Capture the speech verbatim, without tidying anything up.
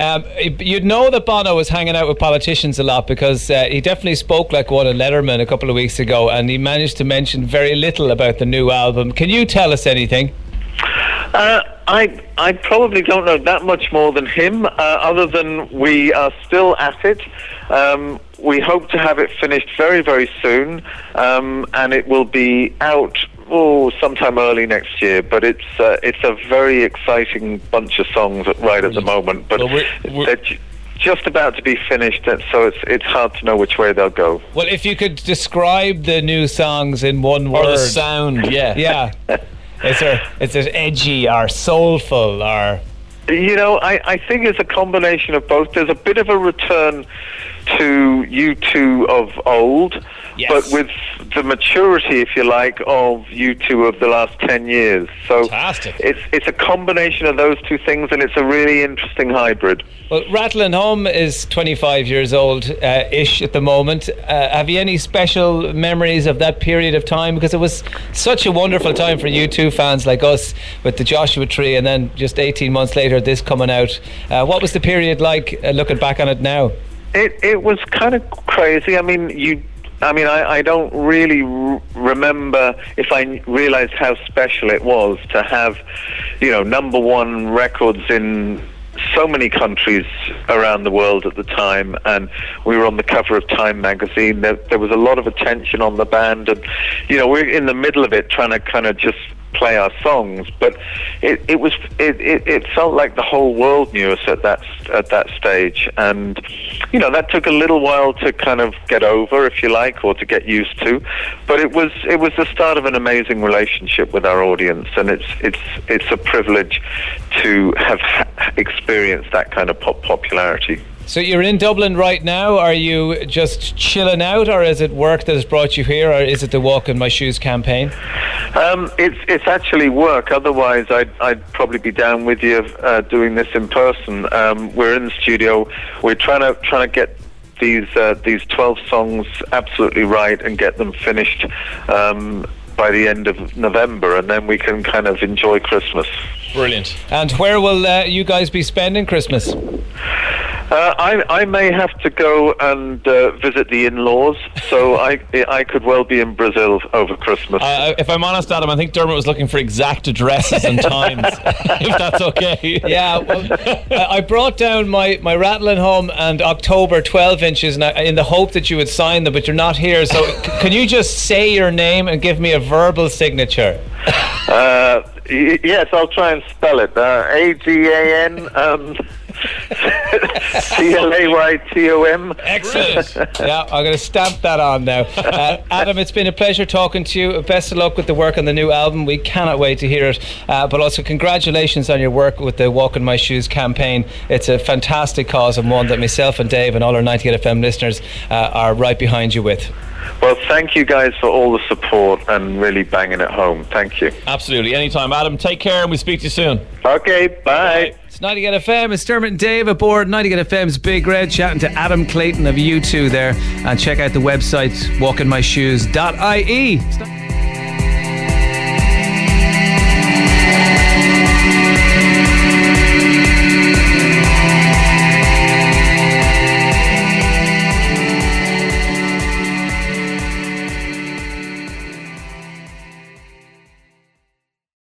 Um, you'd know that Bono was hanging out with politicians a lot because uh, he definitely spoke like one on Letterman a couple of weeks ago, and he managed to mention very little about the new album. Can you tell us anything? Uh, I I probably don't know that much more than him, uh, other than we are still at it. Um, we hope to have it finished very, very soon, um, and it will be out oh, sometime early next year. But it's uh, it's a very exciting bunch of songs right at the moment. But well, we're, we're they're j- just about to be finished, and so it's it's hard to know which way they'll go. Well, if you could describe the new songs in one word, or the sound, yeah, yeah. Is there, is it edgy or soulful or? You know, I, I think it's a combination of both. There's a bit of a return to U two of old, yes. but with the maturity, if you like, of U two of the last ten years. So Fantastic. it's it's a combination of those two things, and it's a really interesting hybrid. Well, Rattlin' Hum is twenty-five years old uh, ish at the moment. Uh, have you any special memories of that period of time? Because it was such a wonderful time for U two fans like us with the Joshua Tree, and then just eighteen months later this coming out. Uh, what was the period like uh, looking back on it now? It it was kind of crazy. I mean, you. I mean, I, I don't really r- remember if I realised how special it was to have, you know, number one records in so many countries around the world at the time, and we were on the cover of Time magazine. There, there was a lot of attention on the band, and you know, we're in the middle of it trying to kind of just play our songs, but it, it was it, it, it felt like the whole world knew us at that at that stage, and you know, that took a little while to kind of get over, if you like, or to get used to, but it was it was the start of an amazing relationship with our audience, and it's it's it's a privilege to have ha- experienced that kind of pop popularity. So you're in Dublin right now. Are you just chilling out, or is it work that has brought you here, or is it the Walk in My Shoes campaign? Um, it's it's actually work. Otherwise, I'd I'd probably be down with you uh, doing this in person. Um, we're in the studio. We're trying to trying to get these uh, these twelve songs absolutely right and get them finished um, by the end of November, and then we can kind of enjoy Christmas. Brilliant. And where will uh, you guys be spending Christmas? Uh, I, I may have to go and uh, visit the in-laws, so I I could well be in Brazil over Christmas. Uh, if I'm honest, Adam, I think Dermot was looking for exact addresses and times, if that's okay. Yeah, well, I brought down my, my Rattlin' Hum and October twelve inches and I, in the hope that you would sign them, but you're not here, so c- can you just say your name and give me a verbal signature? Uh, y- yes, I'll try and spell it. Uh, A G A N um, C L A Y T O M. Excellent. Yeah, I'm going to stamp that on now. Uh, Adam, it's been a pleasure talking to you. Best of luck with the work on the new album. We cannot wait to hear it. Uh, but also congratulations on your work with the Walk in My Shoes campaign. It's a fantastic cause, and one that myself and Dave and all our ninety-eight F M listeners uh, are right behind you with. Well, thank you guys for all the support and really banging it home. Thank you. Absolutely. Anytime, Adam. Take care, and we'll speak to you soon. Okay, bye. Bye. It's ninety-eight F M. It's Dermot and Dave aboard ninety-eight F M's Big Red, chatting to Adam Clayton of U two there. And check out the website walk in my shoes dot I E.